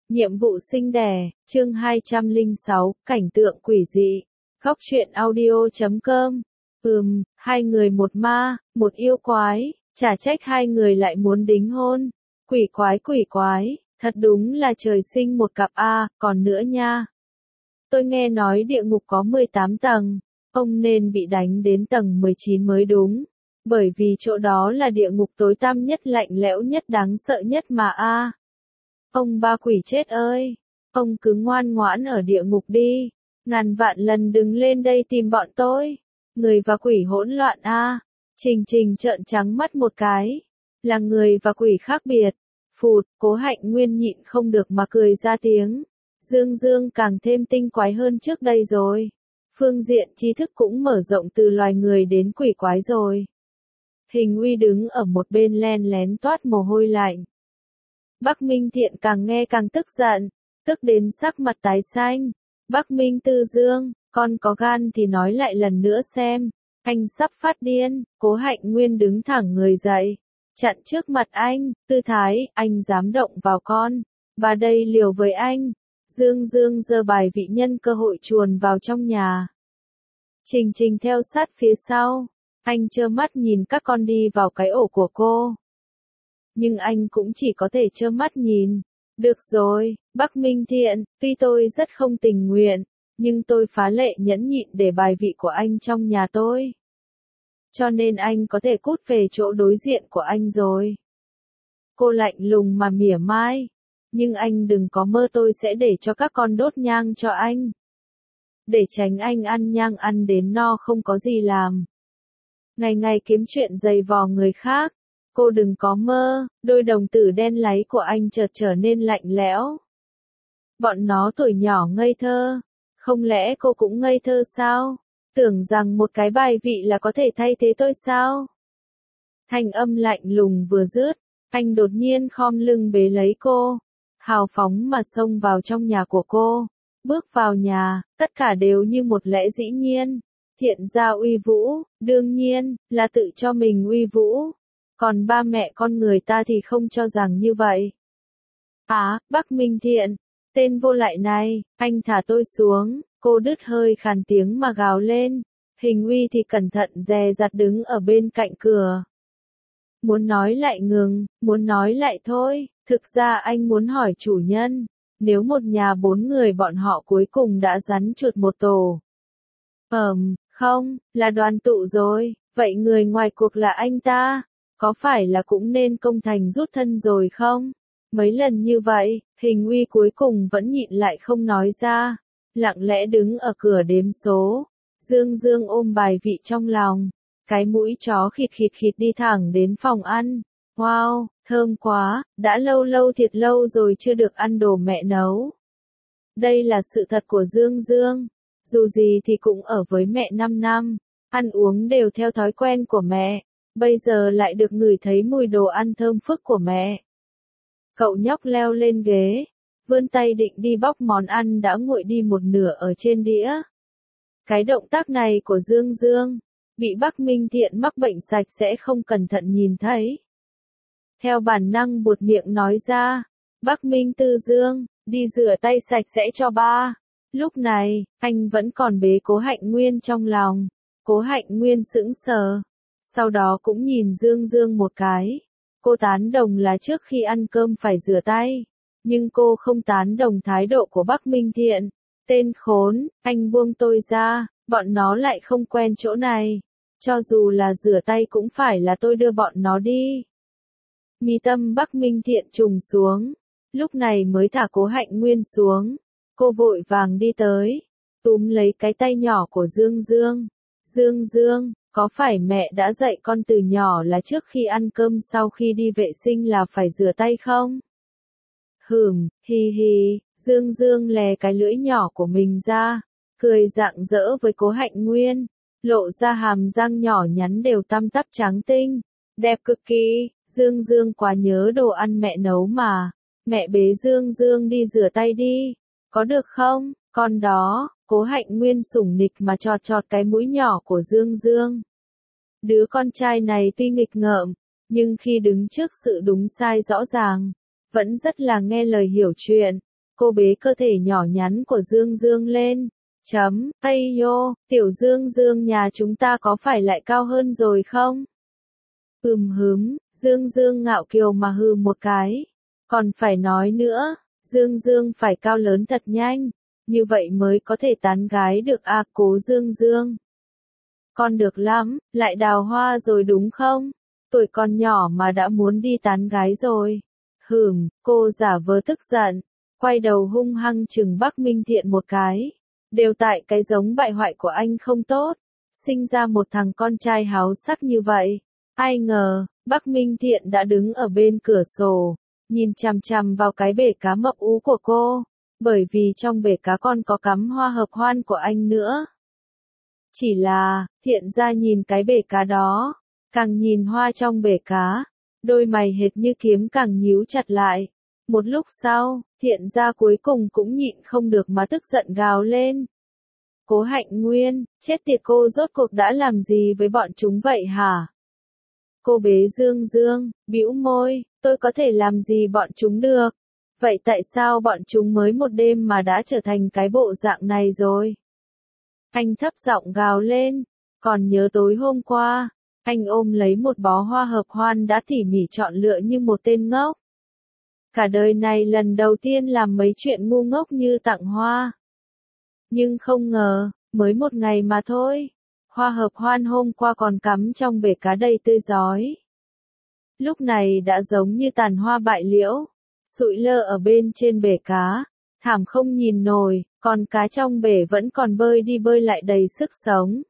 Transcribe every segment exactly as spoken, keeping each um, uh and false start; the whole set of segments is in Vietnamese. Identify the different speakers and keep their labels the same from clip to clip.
Speaker 1: Nhiệm vụ sinh đẻ, chương hai trăm lẻ sáu, cảnh tượng quỷ dị. Góc truyện audio chấm com. Ừm, hai người một ma, một yêu quái, chả trách hai người lại muốn đính hôn. Quỷ quái quỷ quái, thật đúng là trời sinh một cặp a, còn nữa nha. Tôi nghe nói địa ngục có mười tám tầng, ông nên bị đánh đến tầng mười chín mới đúng. Bởi vì chỗ đó là địa ngục tối tăm nhất, lạnh lẽo nhất, đáng sợ nhất mà a. Ông ba quỷ chết ơi, ông cứ ngoan ngoãn ở địa ngục đi, ngàn vạn lần đừng lên đây tìm bọn tôi. Người và quỷ hỗn loạn a. Trình Trình trợn trắng mắt một cái, là người và quỷ khác biệt. Phụt, Cố Hạnh Nguyên nhịn không được mà cười ra tiếng. Dương Dương càng thêm tinh quái hơn trước đây rồi. Phương diện trí thức cũng mở rộng từ loài người đến quỷ quái rồi. Hình Uy đứng ở một bên len lén toát mồ hôi lạnh. Bắc Minh Thiện càng nghe càng tức giận, tức đến sắc mặt tái xanh. Bắc Minh Tư Dương, con có gan thì nói lại lần nữa xem. Anh sắp phát điên. Cố Hạnh Nguyên đứng thẳng người dậy, chặn trước mặt anh, tư thái, anh dám động vào con, và đây liều với anh. Dương Dương giơ bài vị nhân cơ hội chuồn vào trong nhà. Trình Trình theo sát phía sau, anh trơ mắt nhìn các con đi vào cái ổ của cô. Nhưng anh cũng chỉ có thể trơ mắt nhìn. Được rồi, Bắc Minh Thiện, tuy tôi rất không tình nguyện, nhưng tôi phá lệ nhẫn nhịn để bài vị của anh trong nhà tôi. Cho nên anh có thể cút về chỗ đối diện của anh rồi. Cô lạnh lùng mà mỉa mai. Nhưng anh đừng có mơ tôi sẽ để cho các con đốt nhang cho anh. Để tránh anh ăn nhang ăn đến no không có gì làm. Ngày ngày kiếm chuyện giày vò người khác. Cô đừng có mơ, đôi đồng tử đen láy của anh chợt trở nên lạnh lẽo. Bọn nó tuổi nhỏ ngây thơ. Không lẽ cô cũng ngây thơ sao? Tưởng rằng một cái bài vị là có thể thay thế tôi sao? Thanh âm lạnh lùng vừa dứt, anh đột nhiên khom lưng bế lấy cô, hào phóng mà xông vào trong nhà của cô. Bước vào nhà, tất cả đều như một lẽ dĩ nhiên. Thiện gia uy vũ, đương nhiên, là tự cho mình uy vũ. Còn ba mẹ con người ta thì không cho rằng như vậy. Á, à, Bắc Minh Thiện, tên vô lại này, anh thả tôi xuống. Cô đứt hơi khàn tiếng mà gào lên. Hình Uy thì cẩn thận dè dặt đứng ở bên cạnh cửa. Muốn nói lại ngừng, muốn nói lại thôi. Thực ra anh muốn hỏi chủ nhân, nếu một nhà bốn người bọn họ cuối cùng đã rắn chuột một tổ. Ờm, không, là đoàn tụ rồi, vậy người ngoài cuộc là anh ta. Có phải là cũng nên công thành rút thân rồi không? Mấy lần như vậy, Hình Uy cuối cùng vẫn nhịn lại không nói ra. Lặng lẽ đứng ở cửa đếm số. Dương Dương ôm bài vị trong lòng. Cái mũi chó khịt khịt khịt đi thẳng đến phòng ăn. Wow, thơm quá, đã lâu lâu thiệt lâu rồi chưa được ăn đồ mẹ nấu. Đây là sự thật của Dương Dương. Dù gì thì cũng ở với mẹ năm năm. Ăn uống đều theo thói quen của mẹ. Bây giờ lại được ngửi thấy mùi đồ ăn thơm phức của mẹ. Cậu nhóc leo lên ghế, vươn tay định đi bóc món ăn đã nguội đi một nửa ở trên đĩa. Cái động tác này của Dương Dương, bị Bắc Minh Thiện mắc bệnh sạch sẽ không cẩn thận nhìn thấy. Theo bản năng buột miệng nói ra, Bắc Minh Tư Dương, đi rửa tay sạch sẽ cho ba. Lúc này, anh vẫn còn bế Cố Hạnh Nguyên trong lòng. Cố Hạnh Nguyên sững sờ. Sau đó cũng nhìn Dương Dương một cái. Cô tán đồng là trước khi ăn cơm phải rửa tay. Nhưng cô không tán đồng thái độ của Bắc Minh Thiện. Tên khốn, anh buông tôi ra, bọn nó lại không quen chỗ này. Cho dù là rửa tay cũng phải là tôi đưa bọn nó đi. Mi tâm Bắc Minh Thiện trùng xuống. Lúc này mới thả Cố Hạnh Nguyên xuống. Cô vội vàng đi tới. Túm lấy cái tay nhỏ của Dương Dương. Dương Dương, có phải mẹ đã dạy con từ nhỏ là trước khi ăn cơm sau khi đi vệ sinh là phải rửa tay không? Hừm, hi hi, Dương Dương lè cái lưỡi nhỏ của mình ra, cười rạng rỡ với Cố Hạnh Nguyên, lộ ra hàm răng nhỏ nhắn đều tăm tắp trắng tinh, đẹp cực kỳ. Dương Dương quá nhớ đồ ăn mẹ nấu mà, mẹ bế Dương Dương đi rửa tay đi, có được không, con đó? Cố Hạnh Nguyên sủng nịch mà chọt chọt cái mũi nhỏ của Dương Dương. Đứa con trai này tuy nghịch ngợm, nhưng khi đứng trước sự đúng sai rõ ràng, vẫn rất là nghe lời hiểu chuyện. Cô bế cơ thể nhỏ nhắn của Dương Dương lên. Chấm, Ây nhô, tiểu Dương Dương nhà chúng ta có phải lại cao hơn rồi không? Ừm hứm, Dương Dương ngạo kiều mà hừ một cái. Còn phải nói nữa, Dương Dương phải cao lớn thật nhanh, như vậy mới có thể tán gái được à cố Dương Dương. Con được lắm, lại đào hoa rồi đúng không? Tuổi còn nhỏ mà đã muốn đi tán gái rồi. Hửm, cô giả vờ tức giận, quay đầu hung hăng chừng Bắc Minh Thiện một cái. Đều tại cái giống bại hoại của anh không tốt, sinh ra một thằng con trai háo sắc như vậy. Ai ngờ, Bắc Minh Thiện đã đứng ở bên cửa sổ, nhìn chằm chằm vào cái bể cá mập ú của cô, bởi vì trong bể cá còn có cắm hoa hợp hoan của anh nữa. Chỉ là, Thiện ra nhìn cái bể cá đó, càng nhìn hoa trong bể cá, đôi mày hệt như kiếm càng nhíu chặt lại. Một lúc sau, Thiện ra cuối cùng cũng nhịn không được mà tức giận gào lên. Cố Hạnh Nguyên, chết tiệt cô rốt cuộc đã làm gì với bọn chúng vậy hả? Cô bế Dương Dương, bĩu môi, tôi có thể làm gì bọn chúng được? Vậy tại sao bọn chúng mới một đêm mà đã trở thành cái bộ dạng này rồi? Anh thấp giọng gào lên, còn nhớ tối hôm qua, anh ôm lấy một bó hoa hợp hoan đã tỉ mỉ chọn lựa như một tên ngốc. Cả đời này lần đầu tiên làm mấy chuyện ngu ngốc như tặng hoa. Nhưng không ngờ, mới một ngày mà thôi, hoa hợp hoan hôm qua còn cắm trong bể cá đầy tươi rói. Lúc này đã giống như tàn hoa bại liễu, sụi lơ ở bên trên bể cá, thảm không nhìn nổi, còn cá trong bể vẫn còn bơi đi bơi lại đầy sức sống.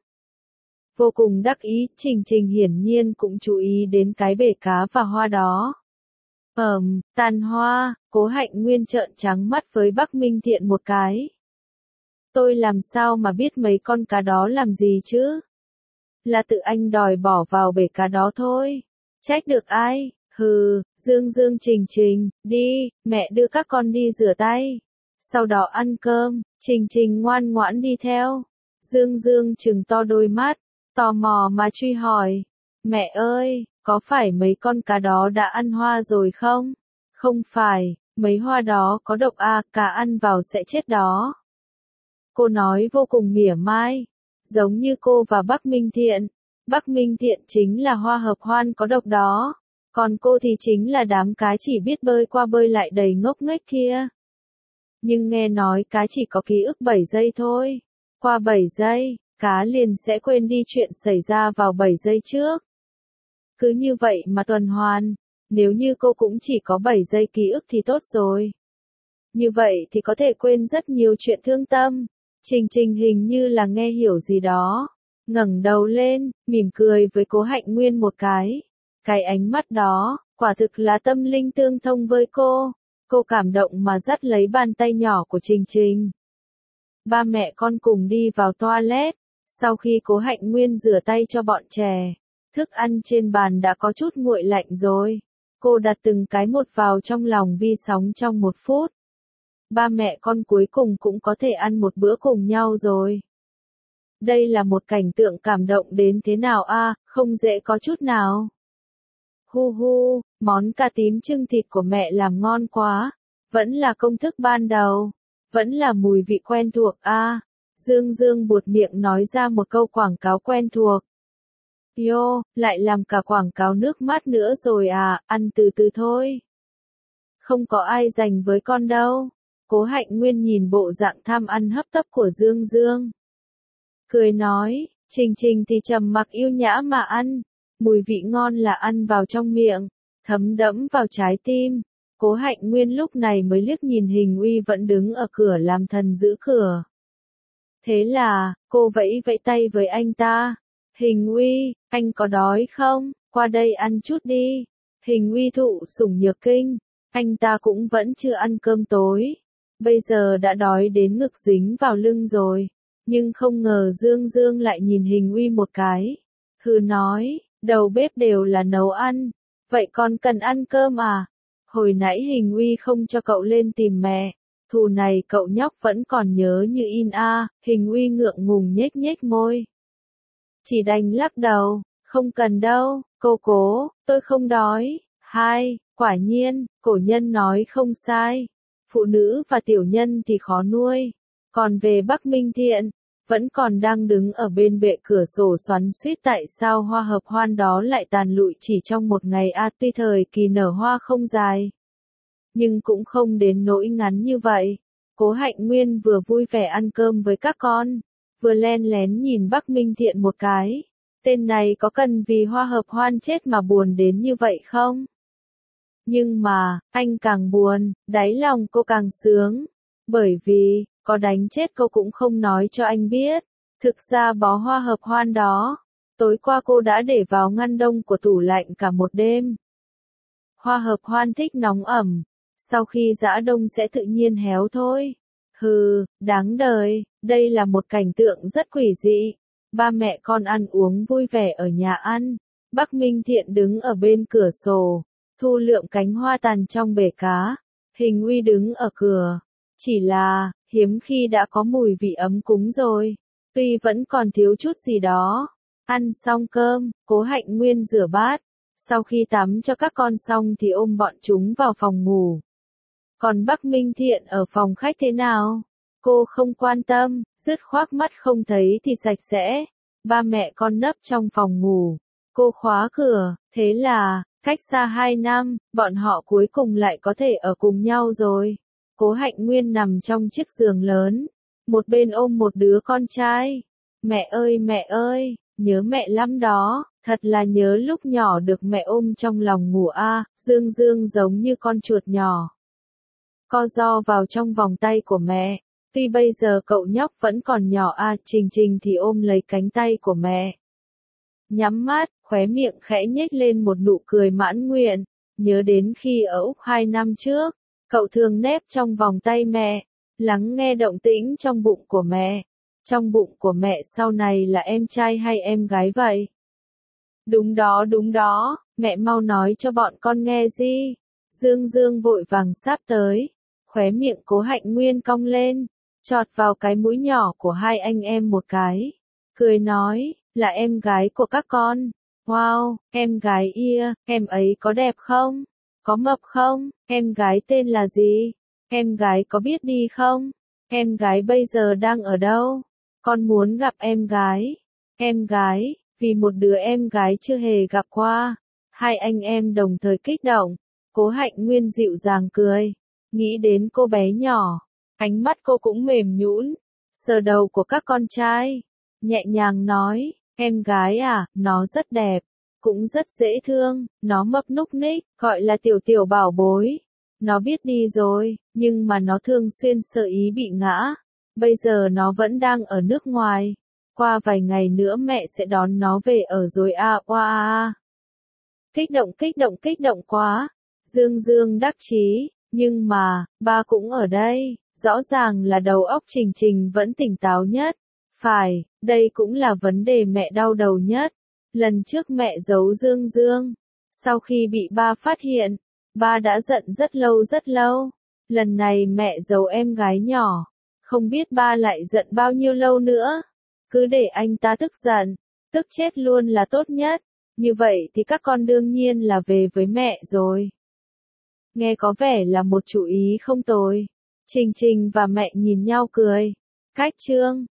Speaker 1: Vô cùng đắc ý, Trình Trình hiển nhiên cũng chú ý đến cái bể cá và hoa đó. Ờm, tàn hoa, Cố Hạnh Nguyên trợn trắng mắt với Bắc Minh Thiện một cái. Tôi làm sao mà biết mấy con cá đó làm gì chứ? Là tự anh đòi bỏ vào bể cá đó thôi. Trách được ai? Hừ, Dương Dương Trình Trình, đi, mẹ đưa các con đi rửa tay. Sau đó ăn cơm, Trình Trình ngoan ngoãn đi theo. Dương Dương trừng to đôi mắt, tò mò mà truy hỏi. Mẹ ơi, có phải mấy con cá đó đã ăn hoa rồi không? Không phải, mấy hoa đó có độc à, cá ăn vào sẽ chết đó. Cô nói vô cùng mỉa mai, giống như cô và Bắc Minh Thiện. Bắc Minh Thiện chính là hoa hợp hoan có độc đó, còn cô thì chính là đám cá chỉ biết bơi qua bơi lại đầy ngốc nghếch kia. Nhưng nghe nói cá chỉ có ký ức bảy giây thôi, qua bảy giây, cá liền sẽ quên đi chuyện xảy ra vào bảy giây trước. Cứ như vậy mà tuần hoàn, nếu như cô cũng chỉ có bảy giây ký ức thì tốt rồi. Như vậy thì có thể quên rất nhiều chuyện thương tâm. Trình Trình hình như là nghe hiểu gì đó, ngẩng đầu lên, mỉm cười với Cố Hạnh Nguyên một cái. Cái ánh mắt đó, quả thực là tâm linh tương thông với cô. Cô cảm động mà dắt lấy bàn tay nhỏ của Trình Trình. Ba mẹ con cùng đi vào toilet, sau khi Cố Hạnh Nguyên rửa tay cho bọn trẻ, thức ăn trên bàn đã có chút nguội lạnh rồi. Cô đặt từng cái một vào trong lòng vi sóng trong một phút. Ba mẹ con cuối cùng cũng có thể ăn một bữa cùng nhau rồi. Đây là một cảnh tượng cảm động đến thế nào a, à, không dễ có chút nào. Hu hu, món cà tím trưng thịt của mẹ làm ngon quá, vẫn là công thức ban đầu, vẫn là mùi vị quen thuộc a. À. Dương Dương buột miệng nói ra một câu quảng cáo quen thuộc. Yo, lại làm cả quảng cáo nước mát nữa rồi à, ăn từ từ thôi. Không có ai dành với con đâu. Cố Hạnh Nguyên nhìn bộ dạng tham ăn hấp tấp của Dương Dương. Cười nói, Trình Trình thì trầm mặc yêu nhã mà ăn. Mùi vị ngon là ăn vào trong miệng, thấm đẫm vào trái tim. Cố Hạnh Nguyên lúc này mới liếc nhìn Hình Uy vẫn đứng ở cửa làm thần giữ cửa. Thế là, cô vẫy vẫy tay với anh ta. Hình Uy, anh có đói không? Qua đây ăn chút đi. Hình Uy thụ sủng nhược kinh, anh ta cũng vẫn chưa ăn cơm tối. Bây giờ đã đói đến ngực dính vào lưng rồi. Nhưng không ngờ Dương Dương lại nhìn Hình Uy một cái. Hừ nói, đầu bếp đều là nấu ăn. Vậy con cần ăn cơm à? Hồi nãy Hình Uy không cho cậu lên tìm mẹ. Thù này cậu nhóc vẫn còn nhớ như in a. À. Hình Uy ngượng ngùng nhếch nhếch môi. Chỉ đành lắc đầu, không cần đâu, cô cố, tôi không đói. Hai, quả nhiên, cổ nhân nói không sai. phụ nữ và tiểu nhân thì khó nuôi. Còn về Bắc Minh Thiện, vẫn còn đang đứng ở bên bệ cửa sổ xoắn xuýt tại sao hoa hợp hoan đó lại tàn lụi chỉ trong một ngày a à, tuy thời kỳ nở hoa không dài, nhưng cũng không đến nỗi ngắn như vậy. Cố Hạnh Nguyên vừa vui vẻ ăn cơm với các con, vừa len lén nhìn Bắc Minh Thiện một cái. Tên này có cần vì hoa hợp hoan chết mà buồn đến như vậy không? Nhưng mà, anh càng buồn, đáy lòng cô càng sướng. Bởi vì, có đánh chết cô cũng không nói cho anh biết. Thực ra bó hoa hợp hoan đó, tối qua cô đã để vào ngăn đông của tủ lạnh cả một đêm. Hoa hợp hoan thích nóng ẩm, sau khi giã đông sẽ tự nhiên héo thôi. Hừ, đáng đời, đây là một cảnh tượng rất quỷ dị. Ba mẹ con ăn uống vui vẻ ở nhà ăn. Bắc Minh Thiện đứng ở bên cửa sổ, thu lượm cánh hoa tàn trong bể cá. Hình Uy đứng ở cửa. Chỉ là, hiếm khi đã có mùi vị ấm cúng rồi. Tuy vẫn còn thiếu chút gì đó. Ăn xong cơm, Cố Hạnh Nguyên rửa bát. Sau khi tắm cho các con xong thì ôm bọn chúng vào phòng ngủ. Còn Bắc Minh Thiện ở phòng khách thế nào? Cô không quan tâm, dứt khoác mắt không thấy thì sạch sẽ. Ba mẹ con nấp trong phòng ngủ. Cô khóa cửa, thế là, cách xa hai năm, bọn họ cuối cùng lại có thể ở cùng nhau rồi. Cố Hạnh Nguyên nằm trong chiếc giường lớn, một bên ôm một đứa con trai. Mẹ ơi mẹ ơi, nhớ mẹ lắm đó, thật là nhớ lúc nhỏ được mẹ ôm trong lòng ngủ a. À, Dương Dương giống như con chuột nhỏ. Co ro vào trong vòng tay của mẹ. Tuy bây giờ cậu nhóc vẫn còn nhỏ a, à, Trình Trình thì ôm lấy cánh tay của mẹ. Nhắm mắt, khóe miệng khẽ nhếch lên một nụ cười mãn nguyện. Nhớ đến khi ở Úc hai năm trước, cậu thường nép trong vòng tay mẹ, lắng nghe động tĩnh trong bụng của mẹ. Trong bụng của mẹ sau này là em trai hay em gái vậy? Đúng đó đúng đó, mẹ mau nói cho bọn con nghe gì. Dương Dương vội vàng sáp tới, khóe miệng Cố Hạnh Nguyên cong lên, chọt vào cái mũi nhỏ của hai anh em một cái. Cười nói, là em gái của các con. Wow, em gái ia, em ấy có đẹp không? Có mập không? Em gái tên là gì? Em gái có biết đi không? Em gái bây giờ đang ở đâu? Con muốn gặp em gái. Em gái, vì một đứa em gái chưa hề gặp qua. Hai anh em đồng thời kích động. Cố Hạnh Nguyên dịu dàng cười. Nghĩ đến cô bé nhỏ. Ánh mắt cô cũng mềm nhũn. Sờ đầu của các con trai. Nhẹ nhàng nói, em gái à, nó rất đẹp. Cũng rất dễ thương, nó mấp núc ních, gọi là tiểu tiểu bảo bối. Nó biết đi rồi, nhưng mà nó thường xuyên sợ ý bị ngã. Bây giờ nó vẫn đang ở nước ngoài. Qua vài ngày nữa mẹ sẽ đón nó về ở rồi a à, oa a. Kích động kích động kích động quá. Dương Dương đắc chí, nhưng mà, ba cũng ở đây. Rõ ràng là đầu óc Trình Trình vẫn tỉnh táo nhất. Phải, đây cũng là vấn đề mẹ đau đầu nhất. Lần trước mẹ giấu Dương Dương. Sau khi bị ba phát hiện, ba đã giận rất lâu rất lâu. Lần này mẹ giấu em gái nhỏ. Không biết ba lại giận bao nhiêu lâu nữa. Cứ để anh ta tức giận, tức chết luôn là tốt nhất. Như vậy thì các con đương nhiên là về với mẹ rồi. Nghe có vẻ là một chủ ý không tồi. Trình Trình và mẹ nhìn nhau cười. Cách chương